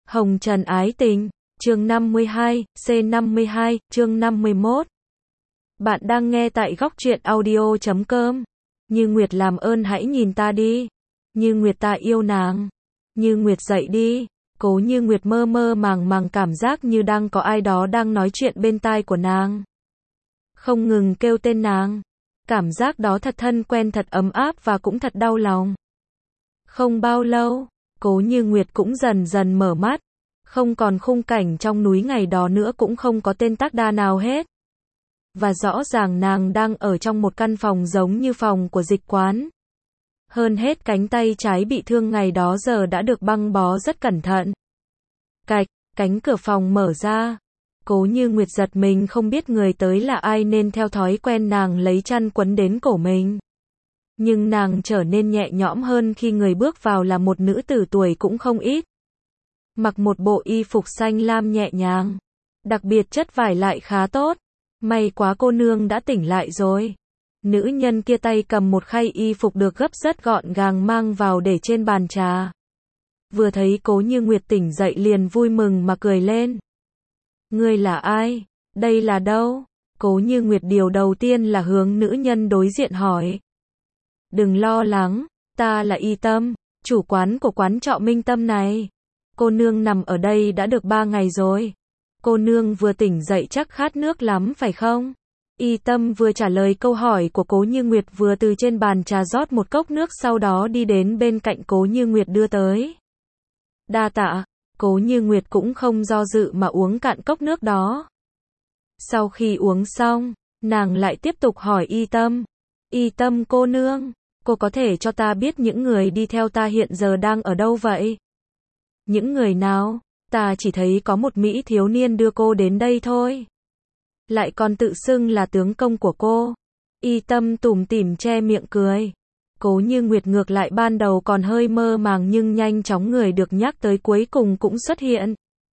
Hồng Trần ái tình, chương 52, C52, chương 51. Bạn đang nghe tại góc truyện audio.com. Như Nguyệt làm ơn hãy nhìn ta đi. Như Nguyệt ta yêu nàng. Như Nguyệt dậy đi. Cố Như Nguyệt mơ mơ màng màng cảm giác như đang có ai đó đang nói chuyện bên tai của nàng. Không ngừng kêu tên nàng. Cảm giác đó thật thân quen, thật ấm áp và cũng thật đau lòng. Không bao lâu, Cố Như Nguyệt cũng dần dần mở mắt. Không còn khung cảnh trong núi ngày đó nữa, cũng không có tên tác đa nào hết. Và rõ ràng nàng đang ở trong một căn phòng giống như phòng của dịch quán. Hơn hết cánh tay trái bị thương ngày đó giờ đã được băng bó rất cẩn thận. Cạch, cánh cửa phòng mở ra. Cố Như Nguyệt giật mình không biết người tới là ai nên theo thói quen nàng lấy chăn quấn đến cổ mình. Nhưng nàng trở nên nhẹ nhõm hơn khi người bước vào là một nữ tử tuổi cũng không ít. Mặc một bộ y phục xanh lam nhẹ nhàng. Đặc biệt chất vải lại khá tốt. May quá cô nương đã tỉnh lại rồi. Nữ nhân kia tay cầm một khay y phục được gấp rất gọn gàng mang vào để trên bàn trà. Vừa thấy Cố Như Nguyệt tỉnh dậy liền vui mừng mà cười lên. Ngươi là ai? Đây là đâu? Cố Như Nguyệt điều đầu tiên là hướng nữ nhân đối diện hỏi. Đừng lo lắng, ta là Y Tâm, chủ quán của quán trọ Minh Tâm này. Cô nương nằm ở đây đã được 3 ngày rồi. Cô nương vừa tỉnh dậy chắc khát nước lắm phải không? Y Tâm vừa trả lời câu hỏi của Cố Như Nguyệt vừa từ trên bàn trà rót một cốc nước, sau đó đi đến bên cạnh Cố Như Nguyệt đưa tới. Đa tạ. Cố Như Nguyệt cũng không do dự mà uống cạn cốc nước đó. Sau khi uống xong, nàng lại tiếp tục hỏi Y Tâm. Y Tâm cô nương, cô có thể cho ta biết những người đi theo ta hiện giờ đang ở đâu vậy? Những người nào? Ta chỉ thấy có một mỹ thiếu niên đưa cô đến đây thôi. Lại còn tự xưng là tướng công của cô. Y Tâm tủm tỉm che miệng cười. Cố Như Nguyệt ngược lại ban đầu còn hơi mơ màng nhưng nhanh chóng người được nhắc tới cuối cùng cũng xuất hiện.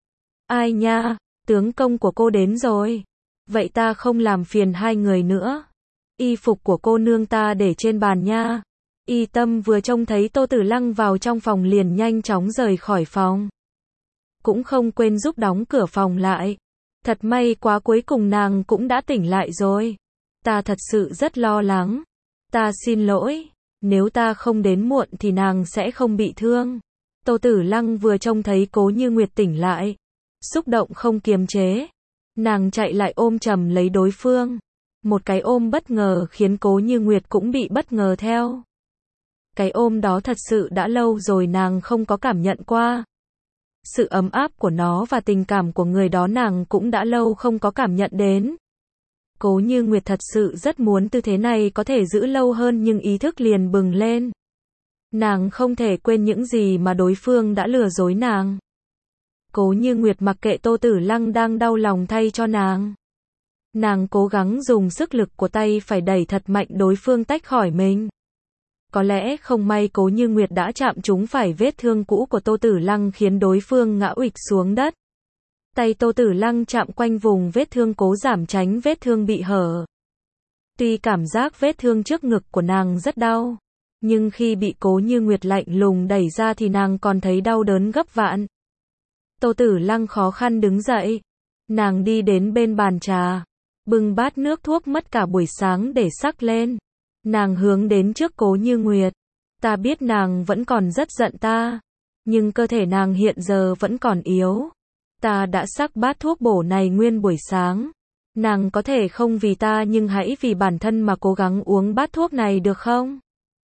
Ai nha, tướng công của cô đến rồi. Vậy ta không làm phiền hai người nữa. Y phục của cô nương ta để trên bàn nha. Y Tâm vừa trông thấy Tô Tử Lăng vào trong phòng liền nhanh chóng rời khỏi phòng. Cũng không quên giúp đóng cửa phòng lại. Thật may quá cuối cùng nàng cũng đã tỉnh lại rồi. Ta thật sự rất lo lắng. Ta xin lỗi. Nếu ta không đến muộn thì nàng sẽ không bị thương. Tô Tử Lăng vừa trông thấy Cố Như Nguyệt tỉnh lại. Xúc động không kiềm chế. Nàng chạy lại ôm chầm lấy đối phương. Một cái ôm bất ngờ khiến Cố Như Nguyệt cũng bị bất ngờ theo. Cái ôm đó thật sự đã lâu rồi nàng không có cảm nhận qua. Sự ấm áp của nó và tình cảm của người đó nàng cũng đã lâu không có cảm nhận đến. Cố Như Nguyệt thật sự rất muốn tư thế này có thể giữ lâu hơn nhưng ý thức liền bừng lên. Nàng không thể quên những gì mà đối phương đã lừa dối nàng. Cố Như Nguyệt mặc kệ Tô Tử Lăng đang đau lòng thay cho nàng. Nàng cố gắng dùng sức lực của tay phải đẩy thật mạnh đối phương tách khỏi mình. Có lẽ không may Cố Như Nguyệt đã chạm trúng phải vết thương cũ của Tô Tử Lăng khiến đối phương ngã uịch xuống đất. Tay Tô Tử Lăng chạm quanh vùng vết thương cố giảm tránh vết thương bị hở. Tuy cảm giác vết thương trước ngực của nàng rất đau, nhưng khi bị Cố Như Nguyệt lạnh lùng đẩy ra thì nàng còn thấy đau đớn gấp vạn. Tô Tử Lăng khó khăn đứng dậy. Nàng đi đến bên bàn trà, bưng bát nước thuốc mất cả buổi sáng để sắc lên. Nàng hướng đến trước Cố Như Nguyệt. Ta biết nàng vẫn còn rất giận ta, nhưng cơ thể nàng hiện giờ vẫn còn yếu. Ta đã sắc bát thuốc bổ này nguyên buổi sáng. Nàng có thể không vì ta nhưng hãy vì bản thân mà cố gắng uống bát thuốc này được không?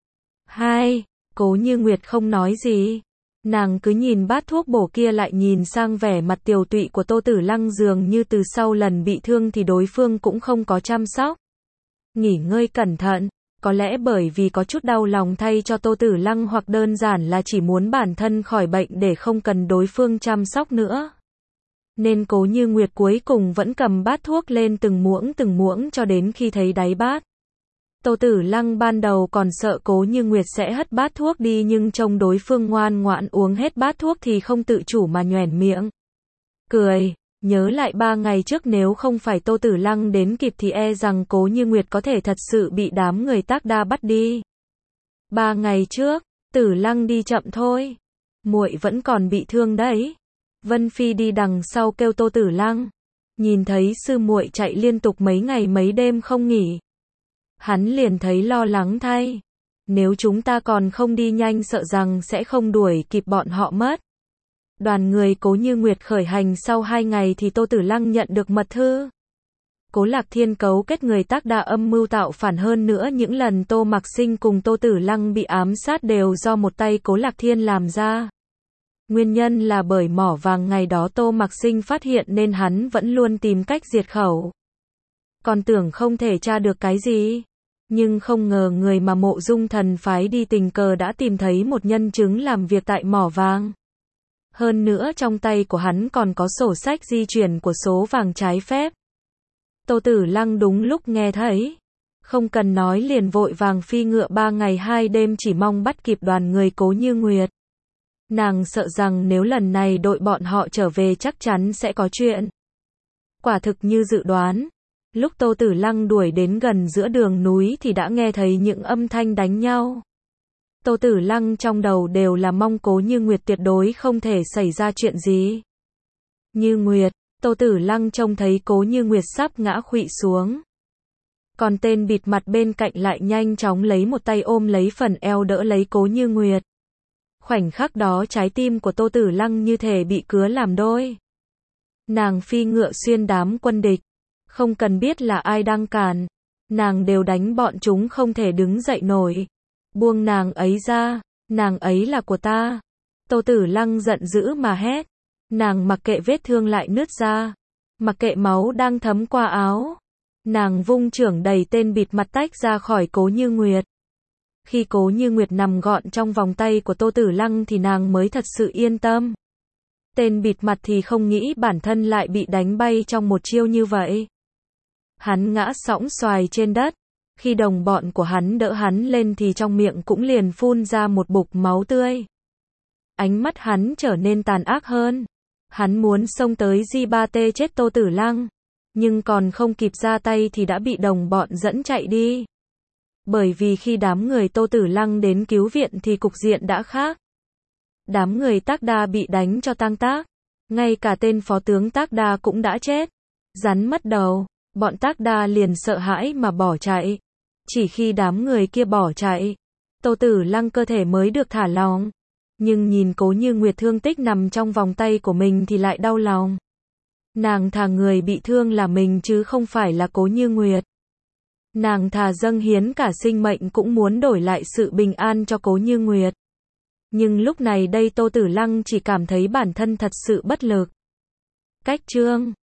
Hai, Cố Như Nguyệt không nói gì. Nàng cứ nhìn bát thuốc bổ kia lại nhìn sang vẻ mặt tiều tụy của Tô Tử Lăng, dường như từ sau lần bị thương thì đối phương cũng không có chăm sóc. Nghỉ ngơi cẩn thận. Có lẽ bởi vì có chút đau lòng thay cho Tô Tử Lăng hoặc đơn giản là chỉ muốn bản thân khỏi bệnh để không cần đối phương chăm sóc nữa. Nên Cố Như Nguyệt cuối cùng vẫn cầm bát thuốc lên từng muỗng cho đến khi thấy đáy bát. Tô Tử Lăng ban đầu còn sợ Cố Như Nguyệt sẽ hất bát thuốc đi nhưng trông đối phương ngoan ngoãn uống hết bát thuốc thì không tự chủ mà nhoẻn miệng. Cười. Nhớ lại 3 ngày trước nếu không phải Tô Tử Lăng đến kịp thì e rằng Cố Như Nguyệt có thể thật sự bị đám người tác đa bắt đi. 3 ngày trước, Tử Lăng đi chậm thôi. Muội vẫn còn bị thương đấy. Vân Phi đi đằng sau kêu Tô Tử Lăng. Nhìn thấy sư muội chạy liên tục mấy ngày mấy đêm không nghỉ. Hắn liền thấy lo lắng thay. Nếu chúng ta còn không đi nhanh sợ rằng sẽ không đuổi kịp bọn họ mất. Đoàn người Cố Như Nguyệt khởi hành sau 2 ngày thì Tô Tử Lăng nhận được mật thư. Cố Lạc Thiên cấu kết người tác đa âm mưu tạo phản, hơn nữa những lần Tô Mặc Sinh cùng Tô Tử Lăng bị ám sát đều do một tay Cố Lạc Thiên làm ra. Nguyên nhân là bởi mỏ vàng ngày đó Tô Mặc Sinh phát hiện nên hắn vẫn luôn tìm cách diệt khẩu. Còn tưởng không thể tra được cái gì. Nhưng không ngờ người mà Mộ Dung Thần phái đi tình cờ đã tìm thấy một nhân chứng làm việc tại mỏ vàng. Hơn nữa trong tay của hắn còn có sổ sách di chuyển của số vàng trái phép. Tô Tử Lăng đúng lúc nghe thấy. Không cần nói liền vội vàng phi ngựa 3 ngày 2 đêm chỉ mong bắt kịp đoàn người Cố Như Nguyệt. Nàng sợ rằng nếu lần này đội bọn họ trở về chắc chắn sẽ có chuyện. Quả thực như dự đoán. Lúc Tô Tử Lăng đuổi đến gần giữa đường núi thì đã nghe thấy những âm thanh đánh nhau. Tô Tử Lăng trong đầu đều là mong Cố Như Nguyệt tuyệt đối không thể xảy ra chuyện gì. Như Nguyệt, Tô Tử Lăng trông thấy Cố Như Nguyệt sắp ngã khuỵu xuống. Còn tên bịt mặt bên cạnh lại nhanh chóng lấy một tay ôm lấy phần eo đỡ lấy Cố Như Nguyệt. Khoảnh khắc đó trái tim của Tô Tử Lăng như thể bị cứa làm đôi. Nàng phi ngựa xuyên đám quân địch. Không cần biết là ai đang cản. Nàng đều đánh bọn chúng không thể đứng dậy nổi. Buông nàng ấy ra. Nàng ấy là của ta. Tô Tử Lăng giận dữ mà hét. Nàng mặc kệ vết thương lại nứt ra. Mặc kệ máu đang thấm qua áo. Nàng vung chưởng đẩy tên bịt mặt tách ra khỏi Cố Như Nguyệt. Khi Cố Như Nguyệt nằm gọn trong vòng tay của Tô Tử Lăng thì nàng mới thật sự yên tâm. Tên bịt mặt thì không nghĩ bản thân lại bị đánh bay trong một chiêu như vậy. Hắn ngã sõng xoài trên đất. Khi đồng bọn của hắn đỡ hắn lên thì trong miệng cũng liền phun ra một bục máu tươi. Ánh mắt hắn trở nên tàn ác hơn. Hắn muốn xông tới Di-ba-tê chết Tô Tử Lăng. Nhưng còn không kịp ra tay thì đã bị đồng bọn dẫn chạy đi. Bởi vì khi đám người Tô Tử Lăng đến cứu viện thì cục diện đã khác. Đám người Tác Đa bị đánh cho tang tác. Ngay cả tên phó tướng Tác Đa cũng đã chết. Rắn mất đầu, bọn Tác Đa liền sợ hãi mà bỏ chạy. Chỉ khi đám người kia bỏ chạy, Tô Tử Lăng cơ thể mới được thả lỏng. Nhưng nhìn Cố Như Nguyệt thương tích nằm trong vòng tay của mình thì lại đau lòng. Nàng thà người bị thương là mình chứ không phải là Cố Như Nguyệt. Nàng thà dâng hiến cả sinh mệnh cũng muốn đổi lại sự bình an cho Cố Như Nguyệt. Nhưng lúc này đây Tô Tử Lăng chỉ cảm thấy bản thân thật sự bất lực. Cách chương